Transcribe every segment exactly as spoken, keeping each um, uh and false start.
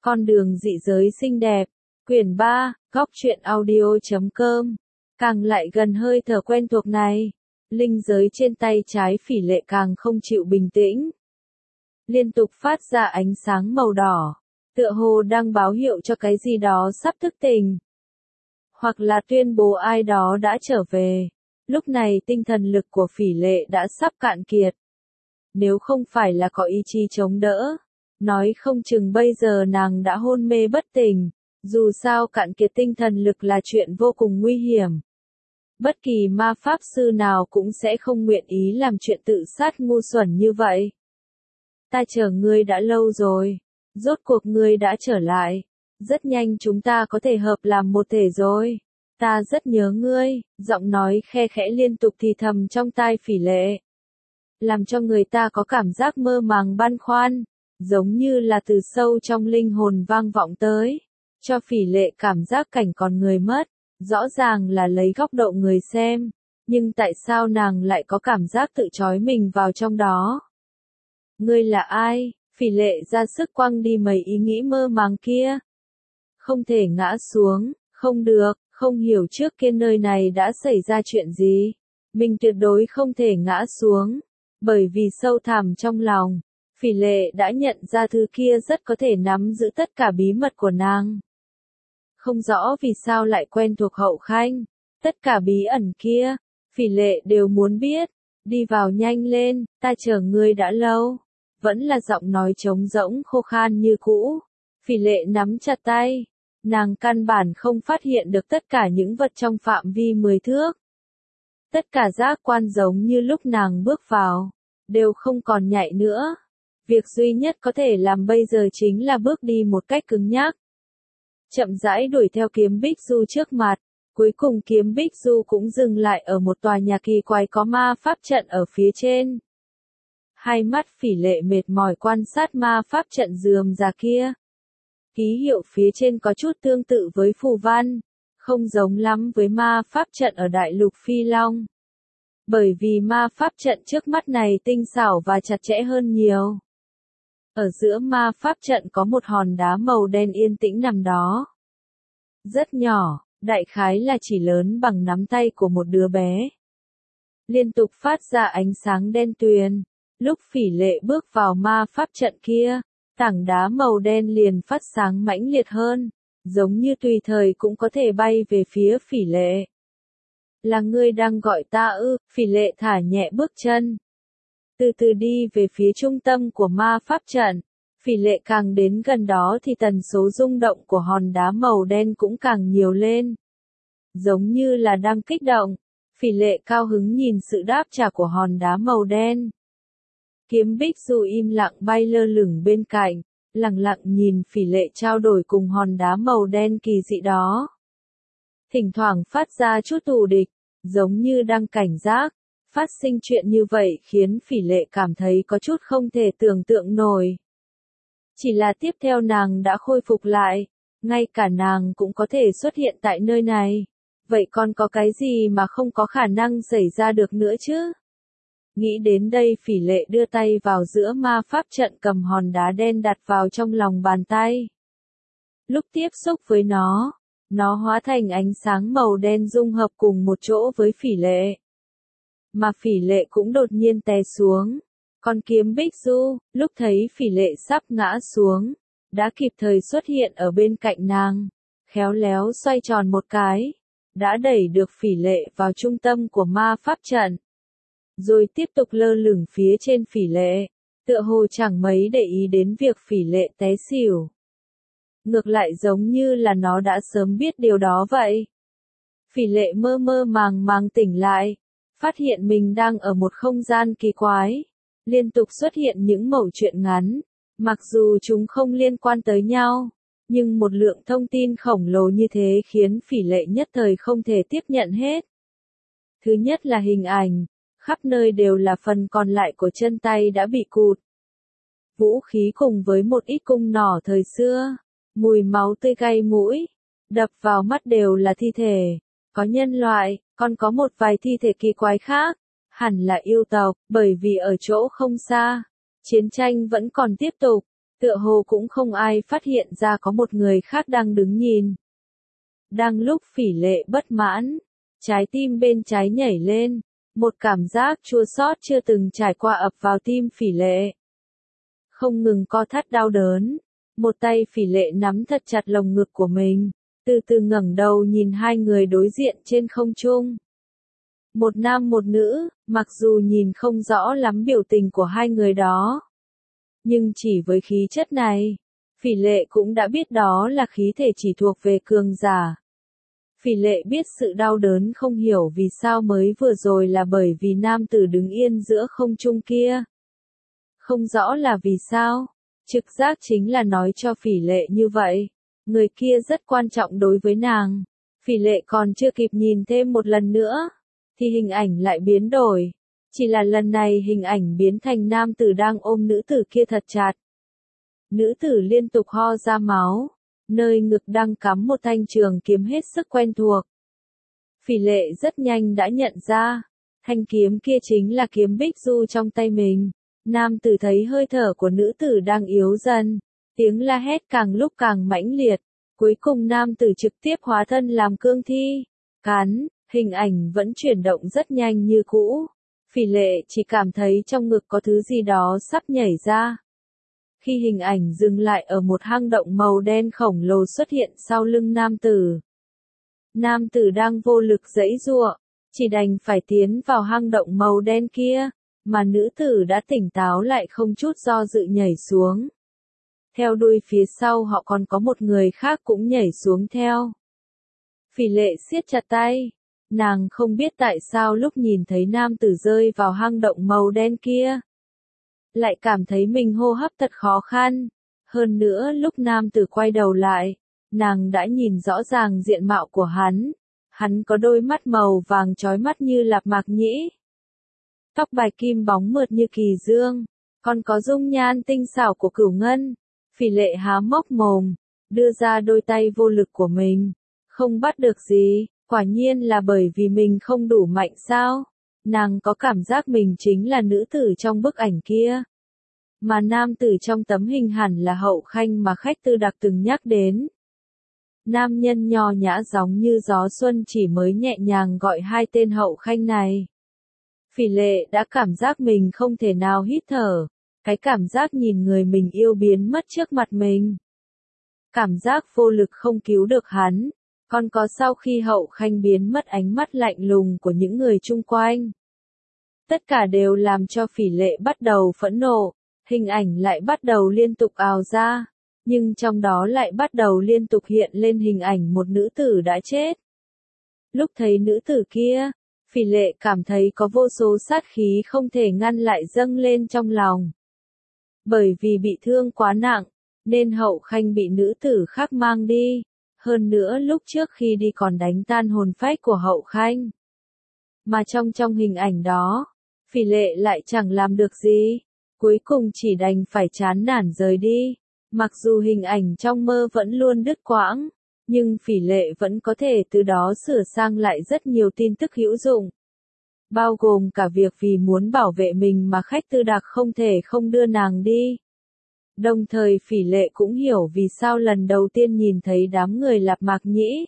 Con đường dị giới xinh đẹp, quyển ba, góc truyện audio chấm com. Càng lại gần hơi thở quen thuộc này, linh giới trên tay trái Phỉ Lệ càng không chịu bình tĩnh. Liên tục phát ra ánh sáng màu đỏ, tựa hồ đang báo hiệu cho cái gì đó sắp thức tỉnh. Hoặc là tuyên bố ai đó đã trở về. Lúc này tinh thần lực của Phỉ Lệ đã sắp cạn kiệt. Nếu không phải là có ý chí chống đỡ, nói không chừng bây giờ nàng đã hôn mê bất tỉnh. Dù sao cạn kiệt tinh thần lực là chuyện vô cùng nguy hiểm. Bất kỳ ma pháp sư nào cũng sẽ không nguyện ý làm chuyện tự sát ngu xuẩn như vậy. Ta chờ ngươi đã lâu rồi. Rốt cuộc ngươi đã trở lại. Rất nhanh chúng ta có thể hợp làm một thể rồi. Ta rất nhớ ngươi, giọng nói khe khẽ liên tục thì thầm trong tai Phỉ Lệ. Làm cho người ta có cảm giác mơ màng băn khoăn, giống như là từ sâu trong linh hồn vang vọng tới. Cho Phỉ Lệ cảm giác cảnh còn người mất, rõ ràng là lấy góc độ người xem, nhưng tại sao nàng lại có cảm giác tự trói mình vào trong đó? Ngươi là ai? Phỉ Lệ ra sức quăng đi mấy ý nghĩ mơ màng kia. Không thể ngã xuống, không được, không hiểu trước kia nơi này đã xảy ra chuyện gì. Mình tuyệt đối không thể ngã xuống, bởi vì sâu thẳm trong lòng, Phỉ Lệ đã nhận ra thứ kia rất có thể nắm giữ tất cả bí mật của nàng. Không rõ vì sao lại quen thuộc Hậu Khanh, tất cả bí ẩn kia, Phỉ Lệ đều muốn biết. Đi vào nhanh lên, ta chờ ngươi đã lâu. Vẫn là giọng nói trống rỗng khô khan như cũ. Phỉ Lệ nắm chặt tay, nàng căn bản không phát hiện được tất cả những vật trong phạm vi mười thước. Tất cả giác quan giống như lúc nàng bước vào, đều không còn nhạy nữa. Việc duy nhất có thể làm bây giờ chính là bước đi một cách cứng nhắc. Chậm rãi đuổi theo kiếm Bích Du trước mặt, cuối cùng kiếm Bích Du cũng dừng lại ở một tòa nhà kỳ quái có ma pháp trận ở phía trên. Hai mắt Phỉ Lệ mệt mỏi quan sát ma pháp trận rườm rà kia. Ký hiệu phía trên có chút tương tự với phù văn, không giống lắm với ma pháp trận ở Đại Lục Phi Long. Bởi vì ma pháp trận trước mắt này tinh xảo và chặt chẽ hơn nhiều. Ở giữa ma pháp trận có một hòn đá màu đen yên tĩnh nằm đó. Rất nhỏ, đại khái là chỉ lớn bằng nắm tay của một đứa bé. Liên tục phát ra ánh sáng đen tuyền. Lúc Phỉ Lệ bước vào ma pháp trận kia, tảng đá màu đen liền phát sáng mãnh liệt hơn, giống như tùy thời cũng có thể bay về phía Phỉ Lệ. Là ngươi đang gọi ta ư? Phỉ Lệ thả nhẹ bước chân, từ từ đi về phía trung tâm của ma pháp trận. Phỉ Lệ càng đến gần đó thì tần số rung động của hòn đá màu đen cũng càng nhiều lên. Giống như là đang kích động, Phỉ Lệ cao hứng nhìn sự đáp trả của hòn đá màu đen. Kiếm Bích Du im lặng bay lơ lửng bên cạnh, lặng lặng nhìn Phỉ Lệ trao đổi cùng hòn đá màu đen kỳ dị đó. Thỉnh thoảng phát ra chút thù địch, giống như đang cảnh giác. Phát sinh chuyện như vậy khiến Phỉ Lệ cảm thấy có chút không thể tưởng tượng nổi. Chỉ là tiếp theo nàng đã khôi phục lại, ngay cả nàng cũng có thể xuất hiện tại nơi này. Vậy còn có cái gì mà không có khả năng xảy ra được nữa chứ? Nghĩ đến đây Phỉ Lệ đưa tay vào giữa ma pháp trận cầm hòn đá đen đặt vào trong lòng bàn tay. Lúc tiếp xúc với nó, nó hóa thành ánh sáng màu đen dung hợp cùng một chỗ với Phỉ Lệ. Mà Phỉ Lệ cũng đột nhiên té xuống. Còn kiếm Bích Du, lúc thấy Phỉ Lệ sắp ngã xuống, đã kịp thời xuất hiện ở bên cạnh nàng, khéo léo xoay tròn một cái, đã đẩy được Phỉ Lệ vào trung tâm của ma pháp trận. Rồi tiếp tục lơ lửng phía trên Phỉ Lệ, tựa hồ chẳng mấy để ý đến việc Phỉ Lệ té xỉu. Ngược lại giống như là nó đã sớm biết điều đó vậy. Phỉ Lệ mơ mơ màng màng tỉnh lại, phát hiện mình đang ở một không gian kỳ quái. Liên tục xuất hiện những mẩu chuyện ngắn, mặc dù chúng không liên quan tới nhau, nhưng một lượng thông tin khổng lồ như thế khiến Phỉ Lệ nhất thời không thể tiếp nhận hết. Thứ nhất là hình ảnh, khắp nơi đều là phần còn lại của chân tay đã bị cụt. Vũ khí cùng với một ít cung nỏ thời xưa, mùi máu tươi gây mũi, đập vào mắt đều là thi thể, có nhân loại, còn có một vài thi thể kỳ quái khác. Hẳn là yêu tộc, bởi vì ở chỗ không xa, chiến tranh vẫn còn tiếp tục. Tựa hồ cũng không ai phát hiện ra có một người khác đang đứng nhìn. Đang lúc Phỉ Lệ bất mãn, trái tim bên trái nhảy lên, một cảm giác chua xót chưa từng trải qua ập vào tim Phỉ Lệ. Không ngừng co thắt đau đớn, một tay Phỉ Lệ nắm thật chặt lồng ngực của mình, từ từ ngẩng đầu nhìn hai người đối diện trên không trung. Một nam một nữ, mặc dù nhìn không rõ lắm biểu tình của hai người đó, nhưng chỉ với khí chất này, Phỉ Lệ cũng đã biết đó là khí thể chỉ thuộc về cường giả. Phỉ Lệ biết sự đau đớn không hiểu vì sao mới vừa rồi là bởi vì nam tử đứng yên giữa không trung kia. Không rõ là vì sao, trực giác chính là nói cho Phỉ Lệ như vậy. Người kia rất quan trọng đối với nàng. Phỉ Lệ còn chưa kịp nhìn thêm một lần nữa, thì hình ảnh lại biến đổi. Chỉ là lần này hình ảnh biến thành nam tử đang ôm nữ tử kia thật chặt. Nữ tử liên tục ho ra máu, nơi ngực đang cắm một thanh trường kiếm hết sức quen thuộc. Phỉ Lệ rất nhanh đã nhận ra, thanh kiếm kia chính là kiếm Bích Du trong tay mình. Nam tử thấy hơi thở của nữ tử đang yếu dần, tiếng la hét càng lúc càng mãnh liệt, cuối cùng nam tử trực tiếp hóa thân làm cương thi, cắn, hình ảnh vẫn chuyển động rất nhanh như cũ. Phỉ Lệ chỉ cảm thấy trong ngực có thứ gì đó sắp nhảy ra. Khi hình ảnh dừng lại ở một hang động màu đen khổng lồ xuất hiện sau lưng nam tử. Nam tử đang vô lực giãy giụa, chỉ đành phải tiến vào hang động màu đen kia, mà nữ tử đã tỉnh táo lại không chút do dự nhảy xuống. Theo đuôi phía sau họ còn có một người khác cũng nhảy xuống theo. Phỉ Lệ siết chặt tay, nàng không biết tại sao lúc nhìn thấy nam tử rơi vào hang động màu đen kia, lại cảm thấy mình hô hấp thật khó khăn. Hơn nữa lúc nam tử quay đầu lại, nàng đã nhìn rõ ràng diện mạo của hắn. Hắn có đôi mắt màu vàng chói mắt như lạp mạc nhĩ. Tóc bạch kim bóng mượt như kỳ dương, còn có dung nhan tinh xảo của Cửu Ngân. Phỉ Lệ há mốc mồm, đưa ra đôi tay vô lực của mình. Không bắt được gì, quả nhiên là bởi vì mình không đủ mạnh sao? Nàng có cảm giác mình chính là nữ tử trong bức ảnh kia. Mà nam tử trong tấm hình hẳn là Hậu Khanh mà khách Tư Đặc từng nhắc đến. Nam nhân nho nhã giống như gió xuân chỉ mới nhẹ nhàng gọi hai tên Hậu Khanh này. Phỉ Lệ đã cảm giác mình không thể nào hít thở, cái cảm giác nhìn người mình yêu biến mất trước mặt mình. Cảm giác vô lực không cứu được hắn, còn có sau khi Hậu Khanh biến mất ánh mắt lạnh lùng của những người chung quanh. Tất cả đều làm cho Phỉ Lệ bắt đầu phẫn nộ, hình ảnh lại bắt đầu liên tục ào ra, nhưng trong đó lại bắt đầu liên tục hiện lên hình ảnh một nữ tử đã chết. Lúc thấy nữ tử kia, Phỉ Lệ cảm thấy có vô số sát khí không thể ngăn lại dâng lên trong lòng. Bởi vì bị thương quá nặng, nên Hậu Khanh bị nữ tử khác mang đi. Hơn nữa lúc trước khi đi còn đánh tan hồn phách của Hậu Khanh. Mà trong trong hình ảnh đó, Phỉ Lệ lại chẳng làm được gì. Cuối cùng chỉ đành phải chán nản rời đi. Mặc dù hình ảnh trong mơ vẫn luôn đứt quãng, nhưng Phỉ Lệ vẫn có thể từ đó sửa sang lại rất nhiều tin tức hữu dụng. Bao gồm cả việc vì muốn bảo vệ mình mà khách Tư Đặc không thể không đưa nàng đi. Đồng thời Phỉ Lệ cũng hiểu vì sao lần đầu tiên nhìn thấy đám người Lạp Mạc Nhĩ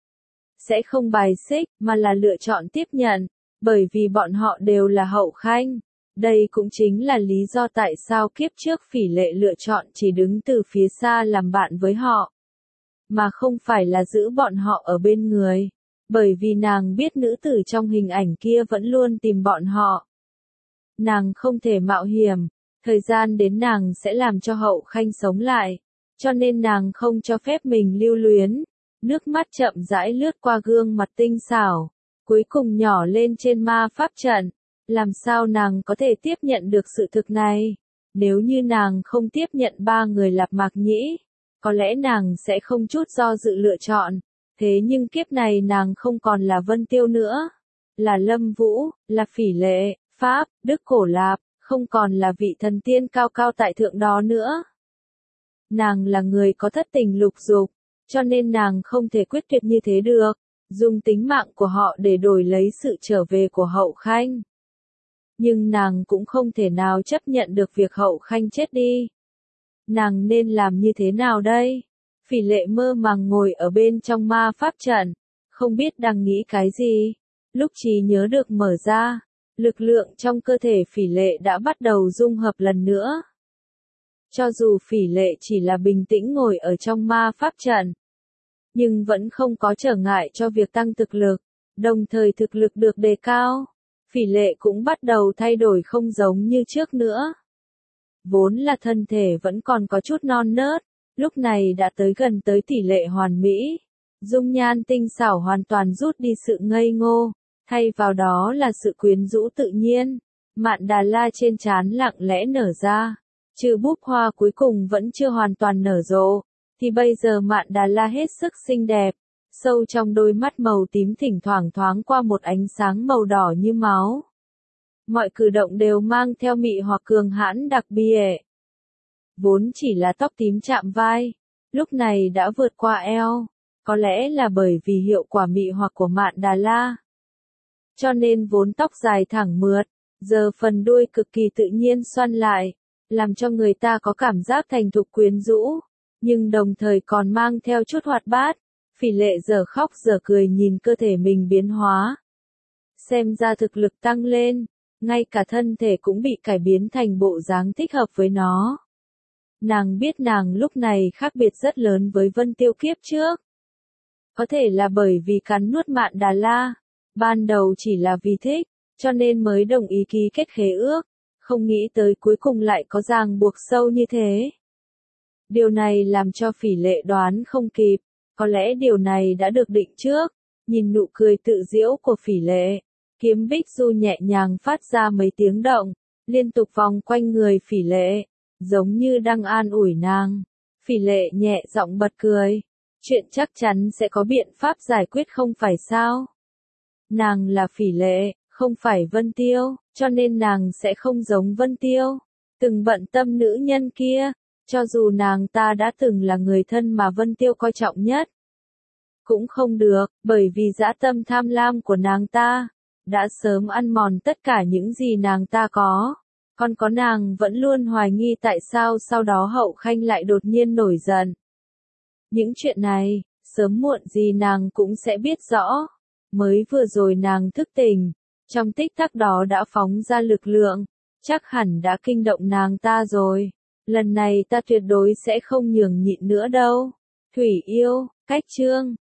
sẽ không bài xích, mà là lựa chọn tiếp nhận, bởi vì bọn họ đều là Hậu Khanh. Đây cũng chính là lý do tại sao kiếp trước Phỉ Lệ lựa chọn chỉ đứng từ phía xa làm bạn với họ, mà không phải là giữ bọn họ ở bên người, bởi vì nàng biết nữ tử trong hình ảnh kia vẫn luôn tìm bọn họ. Nàng không thể mạo hiểm, thời gian đến nàng sẽ làm cho Hậu Khanh sống lại, cho nên nàng không cho phép mình lưu luyến. Nước mắt chậm rãi lướt qua gương mặt tinh xảo, cuối cùng nhỏ lên trên ma pháp trận. Làm sao nàng có thể tiếp nhận được sự thực này? Nếu như nàng không tiếp nhận ba người Lạp Mạc Nhĩ, có lẽ nàng sẽ không chút do dự lựa chọn. Thế nhưng kiếp này nàng không còn là Vân Tiêu nữa, là Lâm Vũ, là Phỉ Lệ, Pháp, Đức Cổ Lạp, không còn là vị thần tiên cao cao tại thượng đó nữa. Nàng là người có thất tình lục dục, cho nên nàng không thể quyết tuyệt như thế được, dùng tính mạng của họ để đổi lấy sự trở về của Hậu Khanh. Nhưng nàng cũng không thể nào chấp nhận được việc Hậu Khanh chết đi. Nàng nên làm như thế nào đây? Phỉ lệ mơ màng ngồi ở bên trong ma pháp trận, không biết đang nghĩ cái gì. Lúc trí nhớ được mở ra, lực lượng trong cơ thể phỉ lệ đã bắt đầu dung hợp lần nữa. Cho dù phỉ lệ chỉ là bình tĩnh ngồi ở trong ma pháp trận, nhưng vẫn không có trở ngại cho việc tăng thực lực, đồng thời thực lực được đề cao. Phỉ lệ cũng bắt đầu thay đổi không giống như trước nữa. Vốn là thân thể vẫn còn có chút non nớt, lúc này đã tới gần tới tỷ lệ hoàn mỹ. Dung nhan tinh xảo hoàn toàn rút đi sự ngây ngô, thay vào đó là sự quyến rũ tự nhiên. Mạn Đà La trên trán lặng lẽ nở ra, trừ búp hoa cuối cùng vẫn chưa hoàn toàn nở rộ, thì bây giờ Mạn Đà La hết sức xinh đẹp. Sâu trong đôi mắt màu tím thỉnh thoảng thoáng qua một ánh sáng màu đỏ như máu. Mọi cử động đều mang theo mị hoặc cường hãn đặc biệt. Vốn chỉ là tóc tím chạm vai, lúc này đã vượt qua eo, có lẽ là bởi vì hiệu quả mị hoặc của Mạn Đà La. Cho nên vốn tóc dài thẳng mượt, giờ phần đuôi cực kỳ tự nhiên xoăn lại, làm cho người ta có cảm giác thành thục quyến rũ, nhưng đồng thời còn mang theo chút hoạt bát. Phỉ lệ giờ khóc giờ cười nhìn cơ thể mình biến hóa. Xem ra thực lực tăng lên, ngay cả thân thể cũng bị cải biến thành bộ dáng thích hợp với nó. Nàng biết nàng lúc này khác biệt rất lớn với Vân Tiêu kiếp trước. Có thể là bởi vì cắn nuốt Mạn Đà La, ban đầu chỉ là vì thích, cho nên mới đồng ý ký kết khế ước, không nghĩ tới cuối cùng lại có ràng buộc sâu như thế. Điều này làm cho phỉ lệ đoán không kịp. Có lẽ điều này đã được định trước, nhìn nụ cười tự giễu của phỉ lệ, kiếm bích du nhẹ nhàng phát ra mấy tiếng động, liên tục vòng quanh người phỉ lệ, giống như đang an ủi nàng. Phỉ lệ nhẹ giọng bật cười, chuyện chắc chắn sẽ có biện pháp giải quyết không phải sao? Nàng là phỉ lệ, không phải Vân Tiêu, cho nên nàng sẽ không giống Vân Tiêu, từng bận tâm nữ nhân kia. Cho dù nàng ta đã từng là người thân mà Vân Tiêu coi trọng nhất, cũng không được, bởi vì dã tâm tham lam của nàng ta, đã sớm ăn mòn tất cả những gì nàng ta có. Còn có nàng vẫn luôn hoài nghi tại sao sau đó Hậu Khanh lại đột nhiên nổi giận. Những chuyện này, sớm muộn gì nàng cũng sẽ biết rõ. Mới vừa rồi nàng thức tỉnh, trong tích tắc đó đã phóng ra lực lượng, chắc hẳn đã kinh động nàng ta rồi. Lần này ta tuyệt đối sẽ không nhường nhịn nữa đâu. Thủy yêu, cách chương.